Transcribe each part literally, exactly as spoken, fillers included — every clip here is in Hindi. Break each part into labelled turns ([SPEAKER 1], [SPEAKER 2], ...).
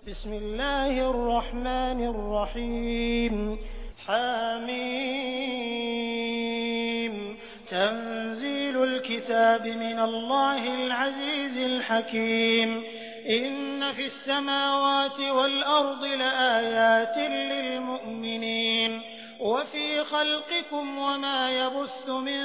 [SPEAKER 1] बिस्मिल्लाहिर रहमानिर रहीम हामीम तंजीलुल किताबि मिनल्लाहिल अज़ीज़िल हकीम इन्न फिस समावाति वल अर्दि लआयातिन लिल मुमिनीन वफ़ी ख़ल्क़िकुम वमा यबुस्सु मिन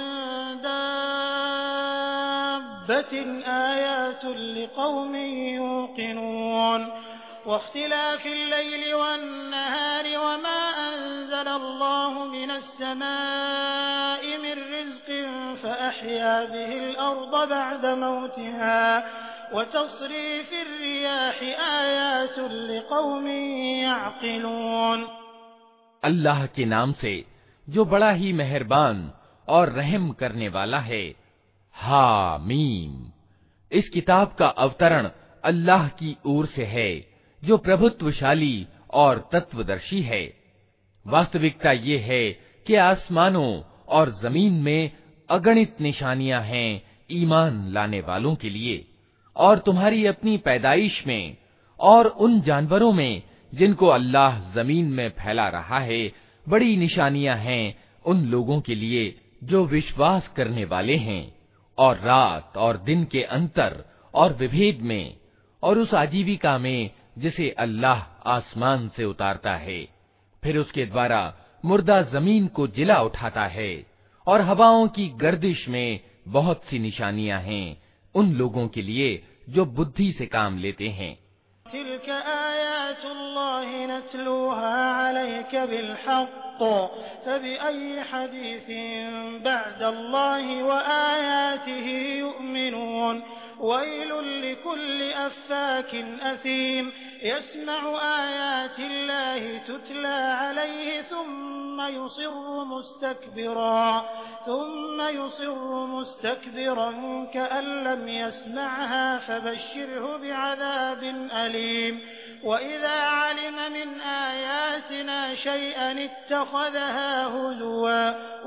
[SPEAKER 1] दाब्बतिन आयातुन लिक़ौमिन युक़िनून वख्तिलाफ़िल लैलि वन्नहारि वमा अंज़लल्लाहु मिनस्समाइ मिन रिज़्क़िन फ़अह्या बिहिल अर्द बअद मौतिहा वतस्रीफ़िर रियाहि आयातुन लिक़ौमिन यअक़िलून।
[SPEAKER 2] अल्लाह के नाम से जो बड़ा ही मेहरबान और रहम करने वाला है। हामीम। इस किताब का अवतरण अल्लाह की ओर से है जो प्रभुत्वशाली और तत्वदर्शी है। वास्तविकता ये है कि आसमानों और जमीन में अगणित निशानियां हैं ईमान लाने वालों के लिए, और तुम्हारी अपनी पैदाइश में और उन जानवरों में जिनको अल्लाह जमीन में फैला रहा है बड़ी निशानियां हैं उन लोगों के लिए जो विश्वास करने वाले हैं, और रात और दिन के अंतर और विभेद में, और उस आजीविका में जिसे अल्लाह आसमान से उतारता है, फिर उसके द्वारा मुर्दा जमीन को जिला उठाता है, और हवाओं की गर्दिश में बहुत सी निशानियां हैं उन लोगों के लिए जो बुद्धि से काम लेते हैं।
[SPEAKER 1] तिल्क आयातुल्लाहि नत्लूहा अलैक बिलहक़्क़ फबिअय्यि हदीसिन बअदल्लाहि व आयातिहि युमिनून वैलुल लिकुल्लि अफ़्फ़ाकिन असीम यस्मअु आयातिल्लाहि तुतला अलैहि थुम्मा युसिर्रु मुस्तकबिरा थुम्मा युसिर्रु मुस्तकबिरन कअन लम यस्मअहा फबश्शिरहु बिअज़ाबिन अलीम वइज़ा अलिम मिन आयातिना शयअन इत्तख़ज़हा हुज़ुवा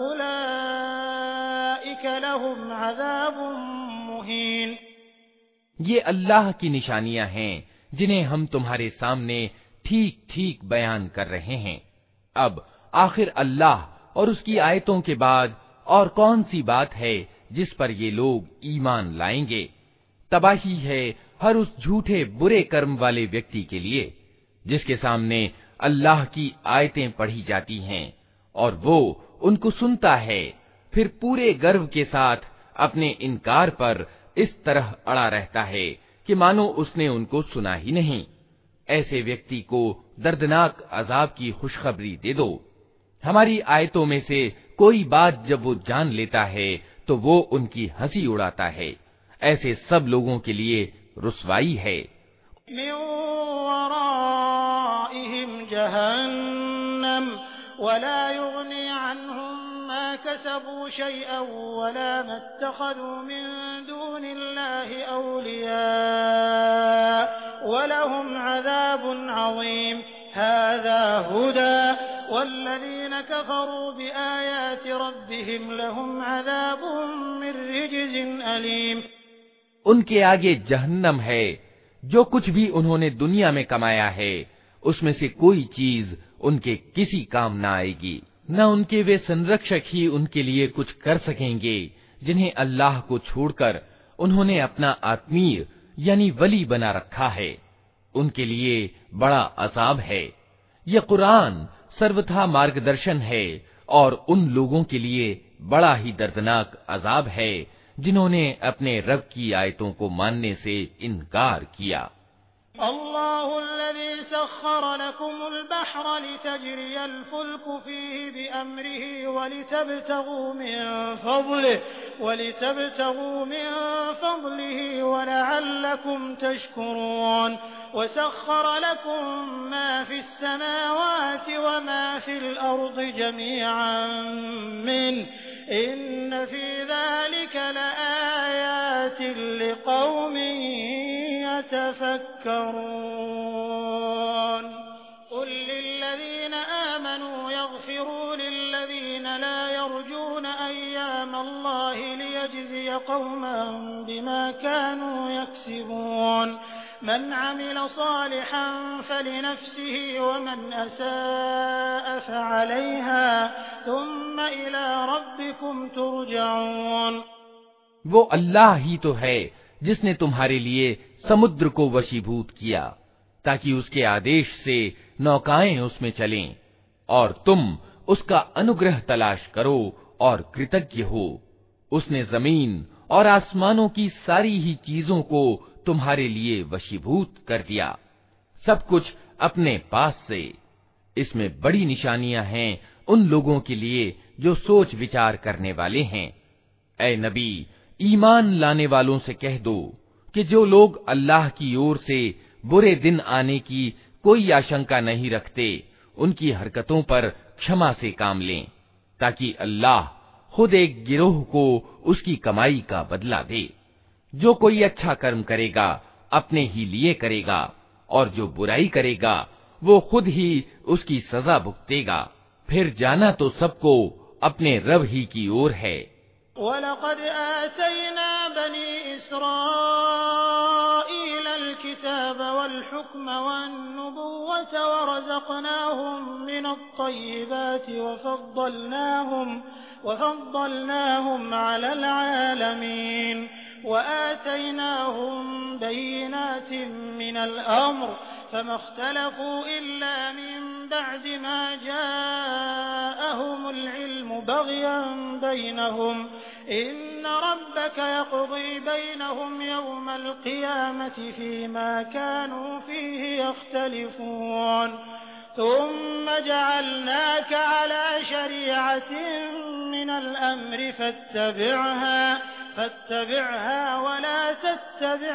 [SPEAKER 1] उलाइक लहुम अज़ाबुन मुहीन।
[SPEAKER 2] ये अल्लाह की निशानियां हैं जिन्हें हम तुम्हारे सामने ठीक ठीक बयान कर रहे हैं। अब आखिर अल्लाह और उसकी आयतों के बाद और कौन सी बात है जिस पर ये लोग ईमान लाएंगे? तबाही है हर उस झूठे बुरे कर्म वाले व्यक्ति के लिए जिसके सामने अल्लाह की आयतें पढ़ी जाती हैं और वो उनको सुनता है, फिर पूरे गर्व के साथ अपने इनकार पर इस तरह अड़ा रहता है कि मानो उसने उनको सुना ही नहीं। ऐसे व्यक्ति को दर्दनाक अजाब की खुशखबरी दे दो। हमारी आयतों में से कोई बात जब वो जान लेता है तो वो उनकी हंसी उड़ाता है। ऐसे सब लोगों के लिए रुसवाई है।
[SPEAKER 1] मिन वराइहिम जहन्नम वला युगनी अन्हुम मा कसबू शैअन वला मत्तखज़ू मिन दूनिल्लाहि औलिया वलहुम अज़ाबुन अज़ीम हाज़ा हुदा वल्लज़ीन कफ़रू बिआयाति रब्बिहिम लहुम अज़ाबुन मिन रिज्ज़िन अलीम।
[SPEAKER 2] उनके आगे जहन्नम है। जो कुछ भी उन्होंने दुनिया में कमाया है उसमें से कोई चीज उनके किसी काम न आएगी, न उनके वे संरक्षक ही उनके लिए कुछ कर सकेंगे जिन्हें अल्लाह को छोड़कर उन्होंने अपना आत्मीय यानी वली बना रखा है। उनके लिए बड़ा अज़ाब है। यह कुरान सर्वथा मार्गदर्शन है और उन लोगों के लिए बड़ा ही दर्दनाक अज़ाब है जिन्होंने अपने रब की आयतों को मानने से इनकार किया।
[SPEAKER 1] अल्लाहुल्लज़ी सख्खर लकुमुल बहर लितजरियल फुल्कु फीहि बिअम्रिहि वलितब्तगू मिन फज़लिहि वलितब्तगू मिन फज़लिहि वलअल्लकुम तशकुरून वसख्खर लकुम मा फिस समावाति वमा फिल अर्दि जमीअन मिन्हु इन्न फी ज़ालिक लआयातिन लिक़ौमिन यतफ़क्करून। क़ुल लिल्लज़ीन आमनू यग़फ़िरू लिल्लज़ीन ला यरजून अय्यामल्लाहि लियजज़िय क़ौमन बिमा कानू यक्सिबून मन अमिल सालिहन फलिनफ्सिही वमन असाअ फअलैहा थुम्मा इला रब्बिकुम तुरजऊन।
[SPEAKER 2] वो अल्लाह ही तो है जिसने तुम्हारे लिए समुद्र को वशीभूत किया ताकि उसके आदेश से नौकाएं उसमें चलें, और तुम उसका अनुग्रह तलाश करो और कृतज्ञ हो। उसने जमीन और आसमानों की सारी ही चीजों को तुम्हारे लिए वशीभूत कर दिया, सब कुछ अपने पास से। इसमें बड़ी निशानियां हैं उन लोगों के लिए जो सोच विचार करने वाले हैं। ऐ नबी, ईमान लाने वालों से कह दो कि जो लोग अल्लाह की ओर से बुरे दिन आने की कोई आशंका नहीं रखते, उनकी हरकतों पर क्षमा से काम लें, ताकि अल्लाह खुद एक गिरोह को उसकी कमाई का बदला दे। जो कोई अच्छा कर्म करेगा अपने ही लिए करेगा, और जो बुराई करेगा वो खुद ही उसकी सजा भुगतेगा। फिर जाना तो सबको अपने रब ही की ओर है।
[SPEAKER 1] वलक़द आतैना बनी इस्राईल अल-किताब वल-हुक्म वन-नुबुव्वत वरज़क़नाहुम मिनत-तय्यिबाति वफ़द्दलनाहुम वफ़द्दलनाहुम अलल आलमीन वआतैनाहुम बय्यिनातिन मिनल अम्र फमा इख्तलफू इल्ला मिन बअदि मा जाअहुमुल इल्मु बग़यन बैनहुम इन्न रब्बक यक़ज़ी बैनहुम यौमल क़ियामति फ़ीमा कानू फ़ीहि यख्तलिफ़ून थुम्म जअलनाक अला शरीअतिन मिनल अम्रि फत्तबिअहा फत्तबिअहा वला तत्तबिअ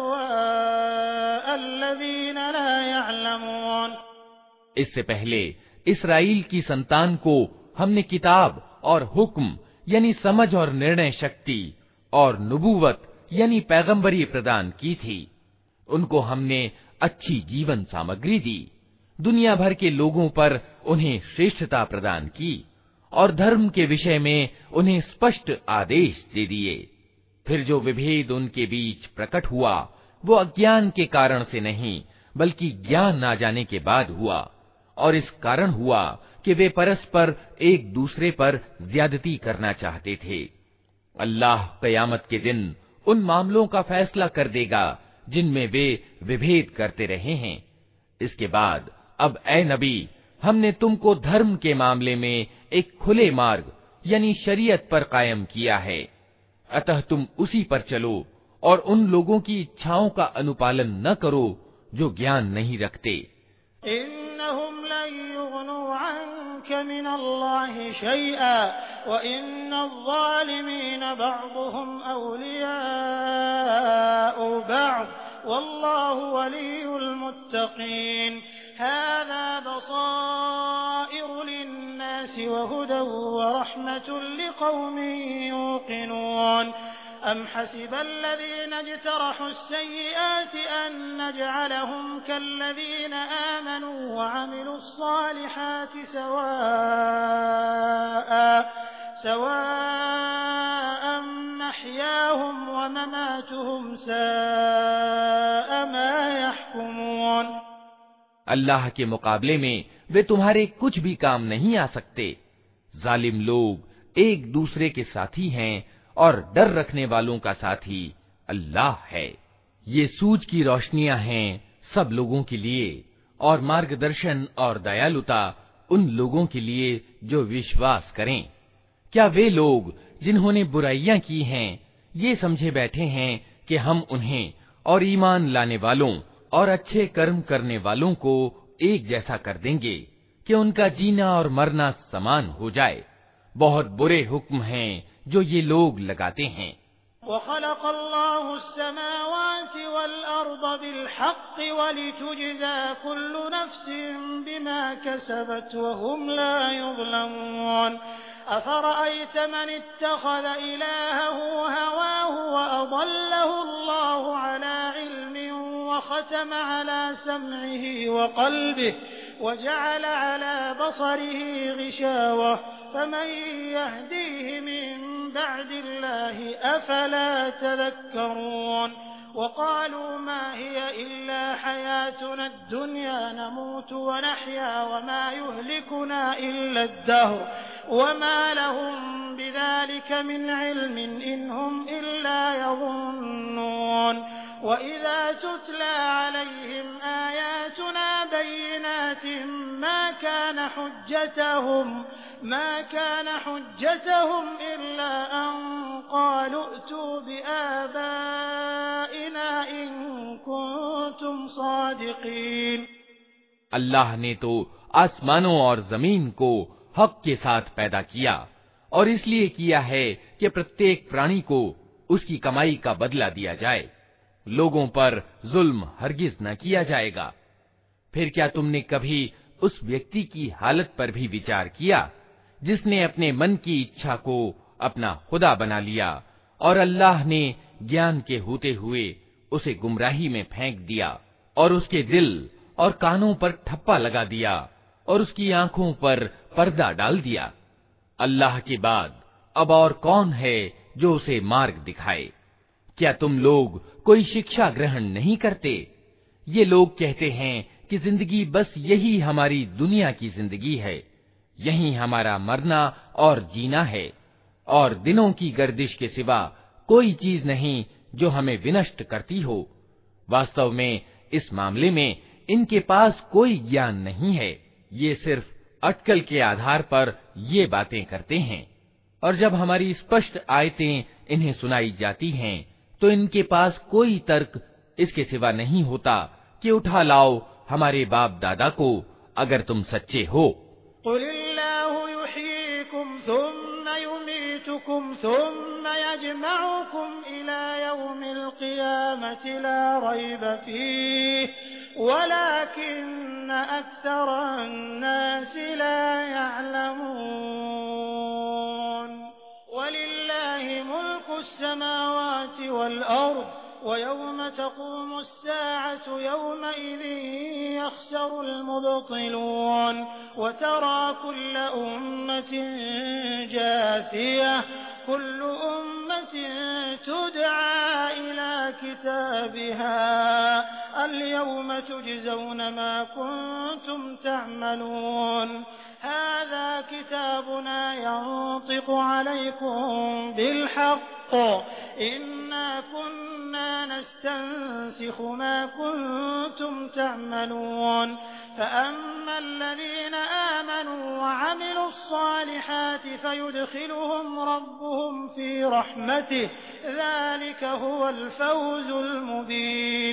[SPEAKER 1] अहवाअल्लज़ीन ला यअलमून।
[SPEAKER 2] इससे पहले इसराइल की संतान को हमने किताब और हुक्म यानी समझ और निर्णय शक्ति और नबूवत यानी पैगंबरी प्रदान की थी। उनको हमने अच्छी जीवन सामग्री दी, दुनिया भर के लोगों पर उन्हें श्रेष्ठता प्रदान की और धर्म के विषय में उन्हें स्पष्ट आदेश दे दिए। फिर जो विभेद उनके बीच प्रकट हुआ वो अज्ञान के कारण से नहीं बल्कि ज्ञान ना जाने के बाद हुआ, और इस कारण हुआ कि वे परस्पर एक दूसरे पर ज्यादती करना चाहते थे। अल्लाह क़यामत के दिन उन मामलों का फैसला कर देगा जिनमें वे विभेद करते रहे हैं। इसके बाद अब ए नबी, हमने तुमको धर्म के मामले में एक खुले मार्ग यानी शरीयत पर कायम किया है, अतः तुम उसी पर चलो और उन लोगों की इच्छाओं का अनुपालन न करो जो ज्ञान नहीं रखते।
[SPEAKER 1] इन्नहुम लन युग़नू अन्क मिनल्लाहि शैअ व इन्नज़्ज़ालिमीन बअ्ज़ुहुम औलियाउ बअ्ज़ वल्लाहु वलियुल मुत्तक़ीन हाज़ा बसाइरु लिन्नासि व हुदन व रहमतुन लिक़ौमिन युक़िनून। अम हसिबल्लज़ीन इज्तरहु अस्सय्यिआति अन नजअलहुम कल्लज़ीन आमनू व अमिलुस्सालिहाति सवाअ सवाअन महयाहुम व ममातुहुम साअ मा यहकुमून।
[SPEAKER 2] अल्लाह के मुकाबले में वे तुम्हारे कुछ भी काम नहीं आ सकते। जालिम लोग एक दूसरे के साथी हैं और डर रखने वालों का साथी अल्लाह है। ये सूझ की रोशनियां हैं सब लोगों के लिए और मार्गदर्शन और दयालुता उन लोगों के लिए जो विश्वास करें। क्या वे लोग जिन्होंने बुराइयां की हैं ये समझे बैठे हैं कि हम उन्हें और ईमान लाने वालों और अच्छे कर्म करने वालों को एक जैसा कर देंगे कि उनका जीना और मरना समान हो जाए? बहुत बुरे हुक्म हैं जो ये लोग लगाते हैं।
[SPEAKER 1] वख़लक़ल्लाहु अस्समावाति वल अर्ज़ बिल-हक़्क़ि वलितुजज़ा कुल्लु नफ़्सिन बिमा कसबत व हुम ला युज़लमून। अफ़रअयत मन इत्तख़ज़ इलाहहु हवाहु व अضल्लहु अल्लाहु अला इल्मिन व ख़तम अला समइहि व क़ल्बिहि व जअल अला बसरिहि ग़िशावह फमन यहदीहि मिन बअदिल्लाहि अफ़ला तज़क्करून। वक़ालू मा हिय इल्ला हयातुना दुनिया नमूतु व नहया व मा युहलिकुना इल्ला अद-दह्र व मा लहुम बिज़ालिक मिन इल्मिन इन हुम इल्ला यज़ुन्नून व इज़ा तुतला अलैहिम आयातुना बय्यिनातिन मा कान हुज्जतहुम ما كان حجتهم إلا أن قالوا ائتوا بآبائنا إن كنتم صادقين।
[SPEAKER 2] अल्लाह ने तो आसमानों और जमीन को हक के साथ पैदा किया और इसलिए किया है कि प्रत्येक प्राणी को उसकी कमाई का बदला दिया जाए। लोगों पर जुल्म हरगिज न किया जाएगा। फिर क्या तुमने कभी उस व्यक्ति की हालत पर भी विचार किया जिसने अपने मन की इच्छा को अपना खुदा बना लिया और अल्लाह ने ज्ञान के होते हुए उसे गुमराही में फेंक दिया और उसके दिल और कानों पर ठप्पा लगा दिया और उसकी आंखों पर पर्दा डाल दिया। अल्लाह के बाद अब और कौन है जो उसे मार्ग दिखाए? क्या तुम लोग कोई शिक्षा ग्रहण नहीं करते? ये लोग कहते हैं कि जिंदगी बस यही हमारी दुनिया की जिंदगी है, यही हमारा मरना और जीना है और दिनों की गर्दिश के सिवा कोई चीज नहीं जो हमें विनष्ट करती हो। वास्तव में इस मामले में इनके पास कोई ज्ञान नहीं है। ये सिर्फ अटकल के आधार पर ये बातें करते हैं और जब हमारी स्पष्ट आयतें इन्हें सुनाई जाती हैं तो इनके पास कोई तर्क इसके सिवा नहीं होता कि उठा लाओ हमारे बाप दादा को अगर तुम सच्चे हो।
[SPEAKER 1] कुलिल्लाहु युहयीकुम सुम्मा युमीतुकुम सुम्मा यजमउकुम इला यौमिल क़ियामति ला रैब फ़ीहि वलाकिन्न अक्सरन नासि ला यअलमून। वलिल्लाहि मुल्कुस समावाति वल अर्द वयौम तक़ूमुस साअतु यौमइज़िन यख़्सरुल मुब्तिलून वतरा कुल्ल उम्मतिन जाथिया कुल्लु उम्मतिन तुदआ इला किताबिहा अल-यौम तुजज़ौन मा कुन्तुम तअमलून हाज़ा किताबुना यंतिक़ु अलैकुम बिल-हक़्क़ इन्ना कुन्ना नस्तंसिखु मा कुन्तुम तअमलून फ़अम्मा अल्लज़ीना आमनू वअमिलु स्सालिहाति फ़युदख़िलुहुम रब्बुहुम फ़ी रहमतिहि ज़ालिक हुवल फ़ौज़ुल मुबीन।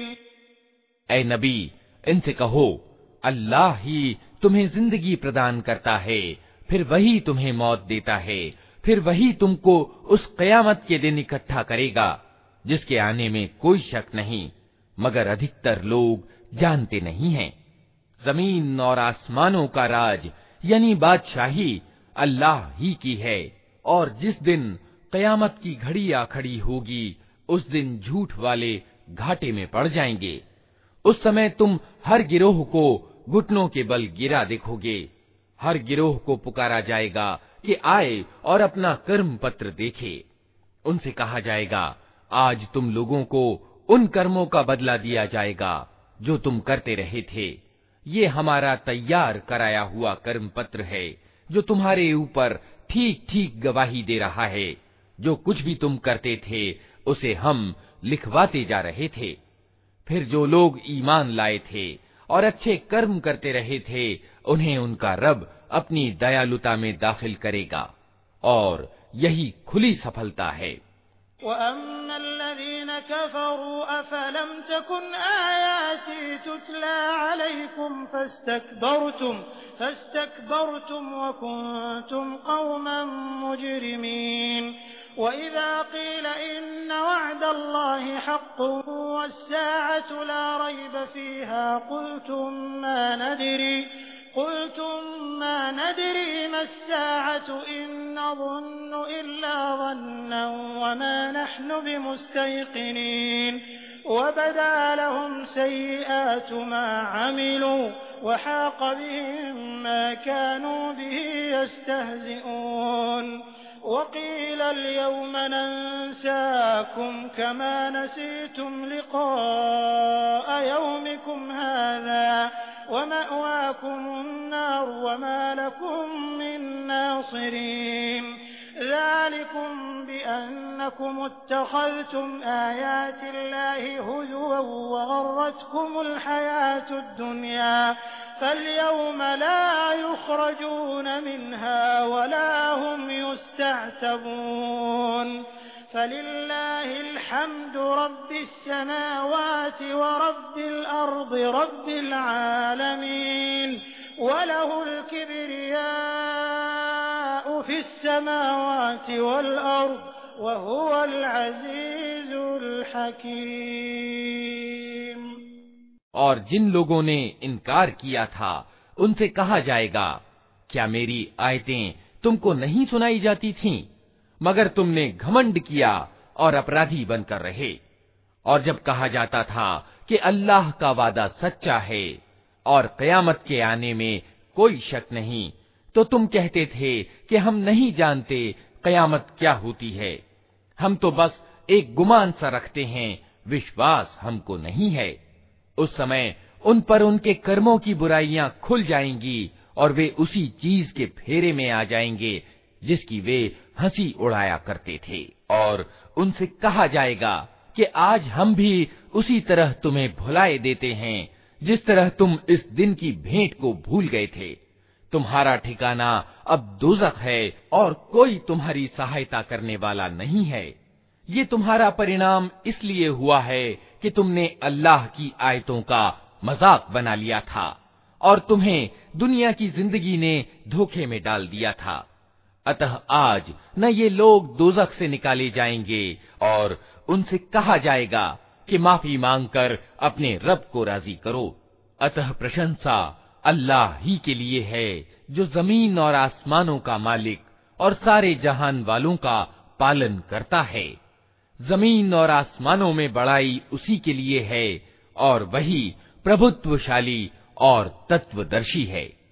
[SPEAKER 2] ऐ नबी, इनसे कहो, अल्लाह ही तुम्हें जिंदगी प्रदान करता है, फिर वही तुम्हें मौत देता है, फिर वही तुमको उस क़यामत के दिन इकट्ठा करेगा जिसके आने में कोई शक नहीं, मगर अधिकतर लोग जानते नहीं हैं। जमीन और आसमानों का राज यानी बादशाही अल्लाह ही की है और जिस दिन क़यामत की घड़ी आ खड़ी होगी उस दिन झूठ वाले घाटे में पड़ जाएंगे। उस समय तुम हर गिरोह को घुटनों के बल गिरा देखोगे। हर गिरोह को पुकारा जाएगा कि आए और अपना कर्म पत्र देखे। उनसे कहा जाएगा, आज तुम लोगों को उन कर्मों का बदला दिया जाएगा जो तुम करते रहे थे। ये हमारा तैयार कराया हुआ कर्म पत्र है जो तुम्हारे ऊपर ठीक ठीक गवाही दे रहा है। जो कुछ भी तुम करते थे उसे हम लिखवाते जा रहे थे। फिर जो लोग ईमान लाए थे और अच्छे कर्म करते रहे थे उन्हें उनका रब अपनी दयालुता में दाखिल करेगा और यही खुली सफलता है।
[SPEAKER 1] वअम्मल्लज़ीन कफ़रू अफ़लम तकुन आयाती तुतला अलैकुम फस्तकबरतुम फस्तकबरतुम वकुंतुम क़ौमन मुजरिमीन। वइज़ा क़ील इन्न वअदल्लाहि हक़्क़ुन वस्साअतु ला रैब फ़ीहा क़ुल्तुम मा नदरी قلتم ما ندري ما الساعة إن نظن إلا ظنا وما نحن بمستيقنين وبدا لهم سيئات ما عملوا وحاق بهم ما كانوا به يستهزئون वक़ील अल-यौम नंसाकुम कमा नसीतुम लिक़ाअ यौमिकुम हाज़ा वमअवाकुमुन-नार वमा लकुम मिन नासिरीन ज़ालिकुम बिअन्नकुम इत्तख़ज़्तुम आयातिल्लाहि हुज़ुवन वग़र्रतकुमुल हयातुद-दुन्या फ़ल-यौम ला युख़रजून मिन्हा वला हुम युस्तअतबून फ़लिल्लाहिल हम्दु रब्बिस समावाति व रब्बिल अर्दि रब्बिल आलमीन वलहुल किब्रियाउ फ़िस समावाति वल अर्दि व हुवल अज़ीज़ुल हकीम।
[SPEAKER 2] और जिन लोगों ने इनकार किया था उनसे कहा जाएगा, क्या मेरी आयतें तुमको नहीं सुनाई जाती थीं? मगर तुमने घमंड किया और अपराधी बनकर रहे। और जब कहा जाता था कि अल्लाह का वादा सच्चा है और क़यामत के आने में कोई शक नहीं, तो तुम कहते थे कि हम नहीं जानते क़यामत क्या होती है, हम तो बस एक गुमान सा रखते हैं, विश्वास हमको नहीं है। उस समय उन पर उनके कर्मों की बुराइयां खुल जाएंगी और वे उसी चीज के फेरे में आ जाएंगे जिसकी वे हंसी उड़ाया करते थे। और उनसे कहा जाएगा कि आज हम भी उसी तरह तुम्हें भुलाए देते हैं जिस तरह तुम इस दिन की भेंट को भूल गए थे। तुम्हारा ठिकाना अब दोज़ख है और कोई तुम्हारी सहायता करने वाला नहीं है। ये तुम्हारा परिणाम इसलिए हुआ है कि तुमने अल्लाह की आयतों का मजाक बना लिया था और तुम्हें दुनिया की जिंदगी ने धोखे में डाल दिया था। अतः आज न ये लोग दोज़ख से निकाले जाएंगे और उनसे कहा जाएगा कि माफी मांगकर अपने रब को राजी करो। अतः प्रशंसा अल्लाह ही के लिए है जो जमीन और आसमानों का मालिक और सारे जहान वालों का पालन करता है। जमीन और आसमानों में बड़ाई उसी के लिए है और वही प्रभुत्वशाली और तत्वदर्शी है।